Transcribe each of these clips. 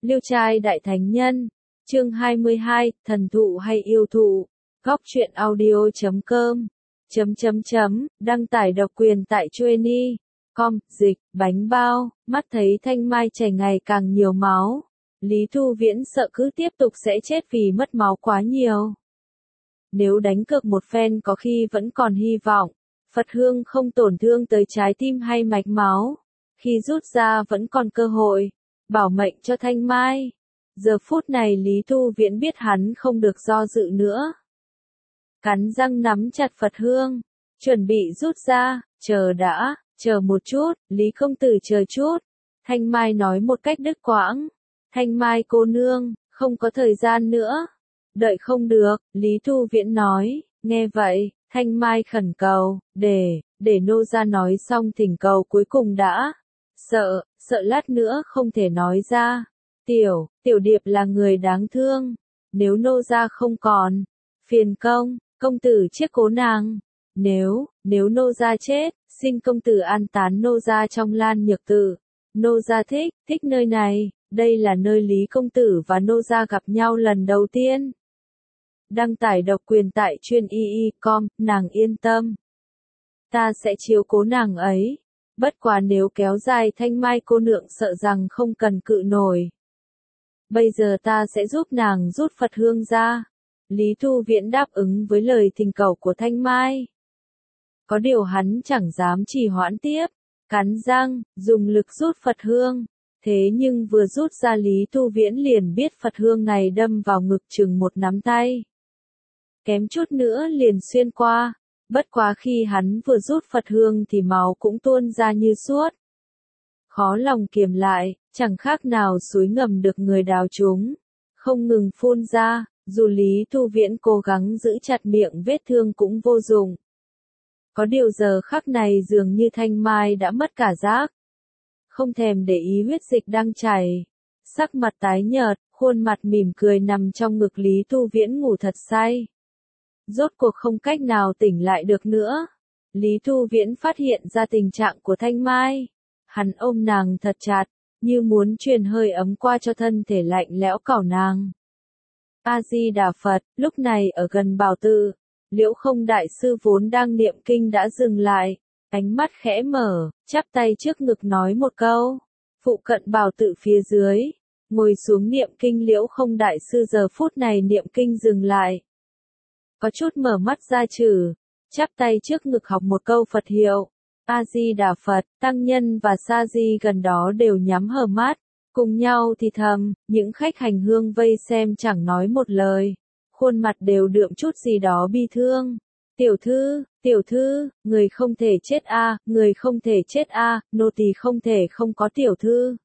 Liêu trai đại thánh nhân, chương 22, thần thụ hay yêu thụ, góc truyện audio.com, đăng tải độc quyền tại Chueny.com, dịch, bánh bao, mắt thấy Thanh Mai chảy ngày càng nhiều máu. Lý Thu Viễn sợ cứ tiếp tục sẽ chết vì mất máu quá nhiều. Nếu đánh cược một phen có khi vẫn còn hy vọng, Phật hương không tổn thương tới trái tim hay mạch máu. Khi rút ra vẫn còn cơ hội, bảo mệnh cho Thanh Mai. Giờ phút này Lý Thu Viễn biết hắn không được do dự nữa. Cắn răng nắm chặt Phật hương, chuẩn bị rút ra, chờ một chút, Lý công tử chờ chút. Thanh Mai nói một cách đứt quãng. Thanh Mai cô nương, không có thời gian nữa. Đợi không được, Lý Thu Viễn nói. Nghe vậy, Thanh Mai khẩn cầu, để nô gia nói xong thỉnh cầu cuối cùng đã. Sợ lát nữa không thể nói ra. Tiểu điệp là người đáng thương. Nếu nô gia không còn, phiền công tử chiết cố nàng. Nếu nô gia chết, xin công tử an tán nô gia trong Lan Nhược Tự. Nô gia thích nơi này, đây là nơi Lý công tử và nô gia gặp nhau lần đầu tiên. Đăng tải độc quyền tại Chueny.com, nàng yên tâm. Ta sẽ chiếu cố nàng ấy. Bất quá nếu kéo dài Thanh Mai cô nương sợ rằng không cần cự nổi. Bây giờ ta sẽ giúp nàng rút Phật hương ra. Lý Thu Viễn đáp ứng với lời thỉnh cầu của Thanh Mai. Có điều hắn chẳng dám trì hoãn tiếp. Cắn răng, dùng lực rút Phật hương. Thế nhưng vừa rút ra Lý Thu Viễn liền biết Phật hương này đâm vào ngực chừng một nắm tay. Kém chút nữa liền xuyên qua. Bất quá khi hắn vừa rút Phật hương thì máu cũng tuôn ra như suốt. Khó lòng kiềm lại, chẳng khác nào suối ngầm được người đào trúng. Không ngừng phun ra, dù Lý Thu Viễn cố gắng giữ chặt miệng vết thương cũng vô dụng. Có điều giờ khắc này dường như Thanh Mai đã mất cả giác. Không thèm để ý huyết dịch đang chảy. Sắc mặt tái nhợt, khuôn mặt mỉm cười nằm trong ngực Lý Thu Viễn ngủ thật say. Rốt cuộc không cách nào tỉnh lại được nữa. Lý Thu Viễn phát hiện ra tình trạng của Thanh Mai. Hắn ôm nàng thật chặt, như muốn truyền hơi ấm qua cho thân thể lạnh lẽo cỏ nàng. A-di-đà Phật, lúc này ở gần Bảo Tự, Liễu Không đại sư vốn đang niệm kinh đã dừng lại, ánh mắt khẽ mở, chắp tay trước ngực nói một câu. Phụ cận Bảo Tự phía dưới, ngồi xuống niệm kinh Liễu Không đại sư giờ phút này niệm kinh dừng lại. Có chút mở mắt ra chắp tay trước ngực học một câu Phật hiệu. A-di-đà Phật, tăng nhân và sa di gần đó đều nhắm hờ mắt, cùng nhau thì thầm, những khách hành hương vây xem chẳng nói một lời, khuôn mặt đều đượm chút gì đó bi thương. Tiểu thư, người không thể chết người không thể chết nô tỳ không thể không có tiểu thư.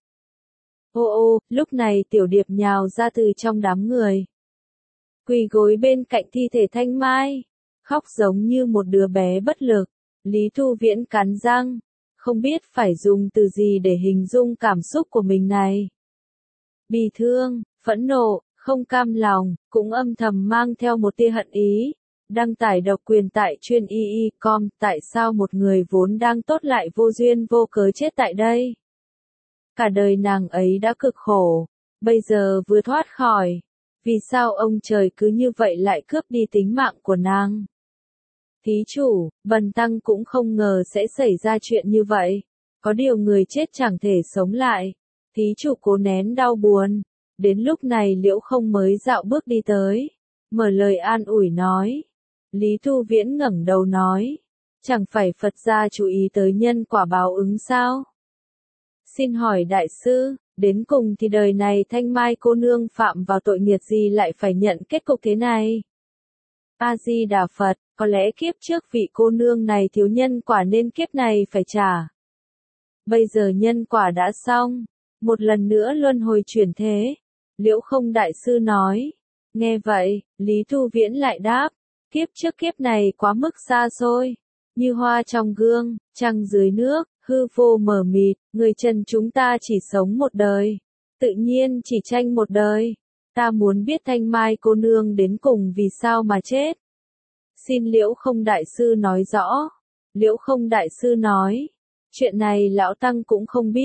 Ô, lúc này tiểu điệp nhào ra từ trong đám người. Quỳ gối bên cạnh thi thể Thanh Mai, khóc giống như một đứa bé bất lực. Lý Thu Viễn cắn răng, không biết phải dùng từ gì để hình dung cảm xúc của mình này. Bi thương, phẫn nộ, không cam lòng, cũng âm thầm mang theo một tia hận ý. Đăng tải độc quyền tại Chueny.com, tại sao một người vốn đang tốt lại vô duyên vô cớ chết tại đây? Cả đời nàng ấy đã cực khổ, bây giờ vừa thoát khỏi. Vì sao ông trời cứ như vậy lại cướp đi tính mạng của nàng? Thí chủ, bần tăng cũng không ngờ sẽ xảy ra chuyện như vậy. Có điều người chết chẳng thể sống lại. Thí chủ cố nén đau buồn. Đến lúc này Liễu Không mới dạo bước đi tới. Mở lời an ủi nói. Lý Thu Viễn ngẩng đầu nói. Chẳng phải Phật gia chú ý tới nhân quả báo ứng sao? Xin hỏi đại sư, đến cùng thì đời này Thanh Mai cô nương phạm vào tội nghiệp gì lại phải nhận kết cục thế này? A-di-đà Phật, có lẽ kiếp trước vị cô nương này thiếu nhân quả nên kiếp này phải trả. Bây giờ nhân quả đã xong, một lần nữa luân hồi chuyển thế. Liễu Không đại sư nói. Nghe vậy, Lý Thu Viễn lại đáp, kiếp trước kiếp này quá mức xa xôi. Như hoa trong gương, trăng dưới nước, hư vô mờ mịt, người trần chúng ta chỉ sống một đời. Tự nhiên chỉ tranh một đời. Ta muốn biết Thanh Mai cô nương đến cùng vì sao mà chết. Xin Liễu Không đại sư nói rõ. Liễu Không đại sư nói. Chuyện này lão tăng cũng không biết.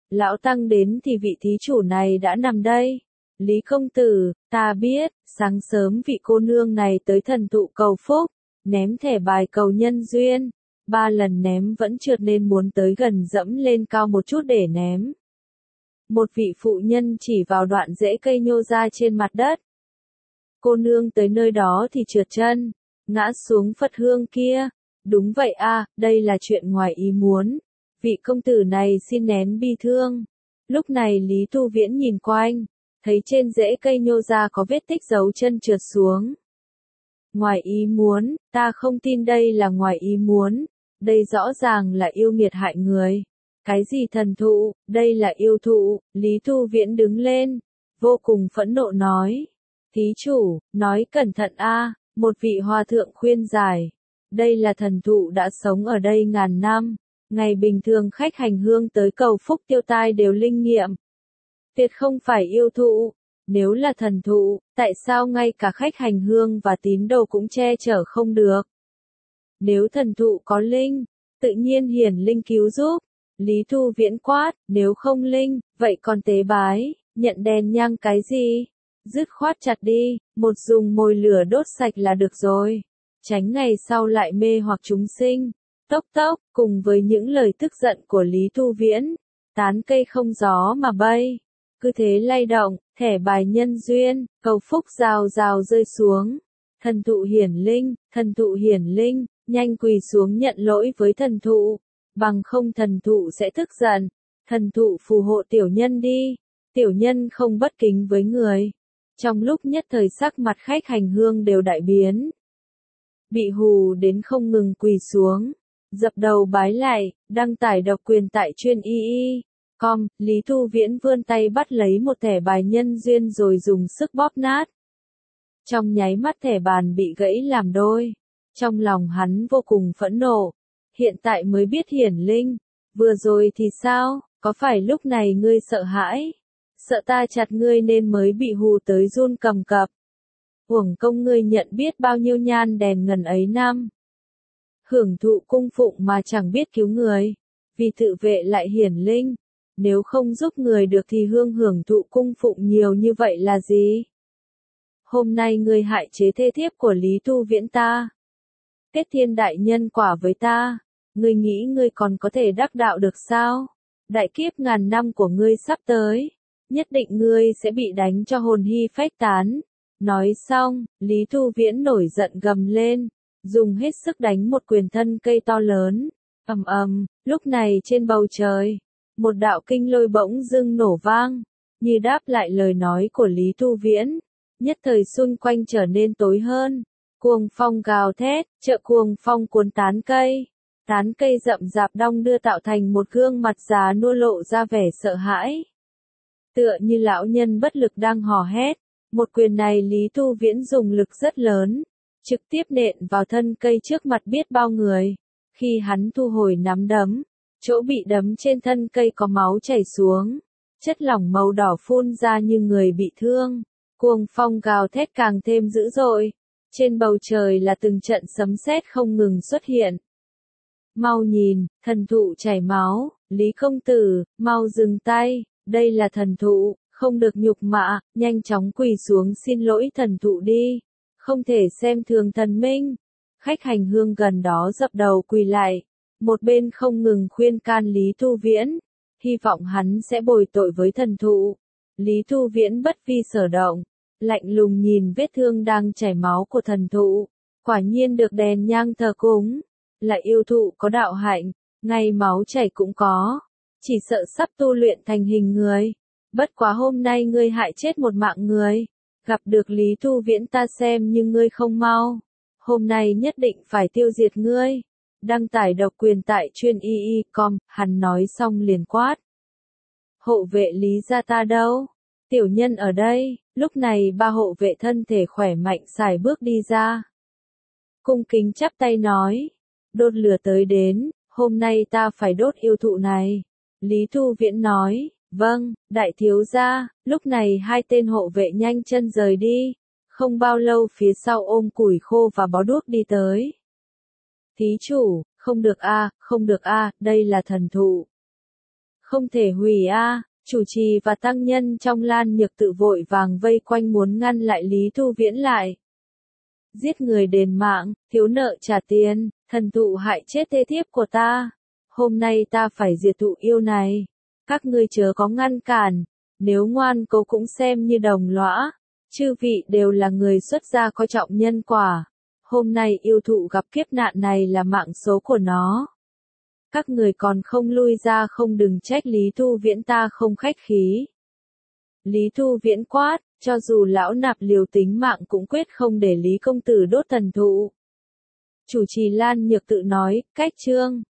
Lão Tăng đến thì vị thí chủ này đã nằm đây. Lý công tử, ta biết, sáng sớm vị cô nương này tới thần thụ cầu phúc, ném thẻ bài cầu nhân duyên. 3 lần ném vẫn trượt nên muốn tới gần dẫm lên cao một chút để ném. Một vị phụ nhân chỉ vào đoạn rễ cây nhô ra trên mặt đất. Cô nương tới nơi đó thì trượt chân, ngã xuống Phật hương kia. Đúng vậy a, đây là chuyện ngoài ý muốn. Vị công tử này xin nén bi thương. Lúc này Lý Tu Viễn nhìn quanh, thấy trên rễ cây nhô ra có vết tích dấu chân trượt xuống. Ngoài ý muốn, ta không tin đây là ngoài ý muốn. Đây rõ ràng là yêu nghiệt hại người. Cái gì thần thụ, đây là yêu thụ. Lý Tu Viễn đứng lên, vô cùng phẫn nộ nói. Thí chủ, nói cẩn thận a. Một vị hòa thượng khuyên giải. Đây là thần thụ đã sống ở đây ngàn năm. Ngày bình thường khách hành hương tới cầu phúc tiêu tai đều linh nghiệm. Tuyệt không phải yêu thụ. Nếu là thần thụ, tại sao ngay cả khách hành hương và tín đồ cũng che chở không được? Nếu thần thụ có linh, tự nhiên hiển linh cứu giúp. Lý Tu Viễn quát, nếu không linh, vậy còn tế bái, nhận đèn nhang cái gì? Dứt khoát chặt đi, một dùng mồi lửa đốt sạch là được rồi. Tránh ngày sau lại mê hoặc chúng sinh. Tốc tốc, cùng với những lời tức giận của Lý Tu Viễn, tán cây không gió mà bay. Cứ thế lay động, thẻ bài nhân duyên, cầu phúc rào rào rơi xuống. Thần thụ hiển linh, nhanh quỳ xuống nhận lỗi với thần thụ. Bằng không thần thụ sẽ tức giận. Thần thụ phù hộ tiểu nhân đi. Tiểu nhân không bất kính với người. Trong lúc nhất thời sắc mặt khách hành hương đều đại biến. Bị hù đến không ngừng quỳ xuống. Dập đầu bái lại, đăng tải độc quyền tại truyện.com. Lý Tu Viễn vươn tay bắt lấy một thẻ bài nhân duyên rồi dùng sức bóp nát. Trong nháy mắt thẻ bàn bị gãy làm đôi. Trong lòng hắn vô cùng phẫn nộ. Hiện tại mới biết hiển linh. Vừa rồi thì sao, có phải lúc này ngươi sợ hãi? Sợ ta chặt ngươi nên mới bị hù tới run cầm cập. Uổng công ngươi nhận biết bao nhiêu nhan đèn ngần ấy năm. Hưởng thụ cung phụng mà chẳng biết cứu người. Vì tự vệ lại hiển linh. Nếu không giúp người được thì hưởng thụ cung phụng nhiều như vậy là gì? Hôm nay ngươi hại chế thê thiếp của Lý Tu Viễn ta. Kết thiên đại nhân quả với ta. Ngươi nghĩ ngươi còn có thể đắc đạo được sao? Đại kiếp ngàn năm của ngươi sắp tới. Nhất định ngươi sẽ bị đánh cho hồn hy phách tán. Nói xong, Lý Tu Viễn nổi giận gầm lên. Dùng hết sức đánh một quyền thân cây to lớn. Ầm ầm, lúc này trên bầu trời. Một đạo kinh lôi bỗng dưng nổ vang. Như đáp lại lời nói của Lý Tu Viễn. Nhất thời xung quanh trở nên tối hơn. Cuồng phong gào thét, chợ cuồng phong cuốn tán cây. Tán cây rậm rạp đong đưa tạo thành một gương mặt già nua lộ ra vẻ sợ hãi. Tựa như lão nhân bất lực đang hò hét. Một quyền này Lý Tu Viễn dùng lực rất lớn. Trực tiếp nện vào thân cây trước mặt biết bao người. Khi hắn thu hồi nắm đấm, chỗ bị đấm trên thân cây có máu chảy xuống. Chất lỏng màu đỏ phun ra như người bị thương. Cuồng phong gào thét càng thêm dữ dội. Trên bầu trời là từng trận sấm sét không ngừng xuất hiện. Mau nhìn, thần thụ chảy máu, Lý công tử, mau dừng tay, đây là thần thụ, không được nhục mạ, nhanh chóng quỳ xuống xin lỗi thần thụ đi, không thể xem thường thần minh. Khách hành hương gần đó dập đầu quỳ lại, một bên không ngừng khuyên can Lý Tu Viễn, hy vọng hắn sẽ bồi tội với thần thụ. Lý Tu Viễn bất vi sở động, lạnh lùng nhìn vết thương đang chảy máu của thần thụ, quả nhiên được đèn nhang thờ cúng. Là yêu thụ có đạo hạnh, ngay máu chảy cũng có, chỉ sợ sắp tu luyện thành hình người. Bất quá hôm nay ngươi hại chết một mạng người, gặp được Lý Tu Viễn ta xem nhưng ngươi không mau, hôm nay nhất định phải tiêu diệt ngươi. Đăng tải độc quyền tại truyện.com, hắn nói xong liền quát. Hộ vệ Lý gia ta đâu? Tiểu nhân ở đây. Lúc này ba hộ vệ thân thể khỏe mạnh xài bước đi ra. Cung kính chắp tay nói. Đốt lửa tới đến, hôm nay ta phải đốt yêu thụ này. Lý Tu Viễn nói, vâng, đại thiếu gia. Lúc này hai tên hộ vệ nhanh chân rời đi. Không bao lâu phía sau ôm củi khô và bó đuốc đi tới. Thí chủ, không được a, đây là thần thụ. Không thể hủy a. Chủ trì và tăng nhân trong Lan Nhược Tự vội vàng vây quanh muốn ngăn lại Lý Thu Viễn lại. Giết người đền mạng, thiếu nợ trả tiền, thần thụ hại chết thê thiếp của ta. Hôm nay ta phải diệt thụ yêu này. Các ngươi chớ có ngăn cản, nếu ngoan cố cũng xem như đồng lõa. Chư vị đều là người xuất gia coi trọng nhân quả. Hôm nay yêu thụ gặp kiếp nạn này là mạng số của nó. Các người còn không lui ra không đừng trách Lý Thu Viễn ta không khách khí. Lý Thu Viễn quát, cho dù lão nạp liều tính mạng cũng quyết không để Lý công tử đốt thần thụ. Chủ trì Lan Nhược Tự nói, cách chương.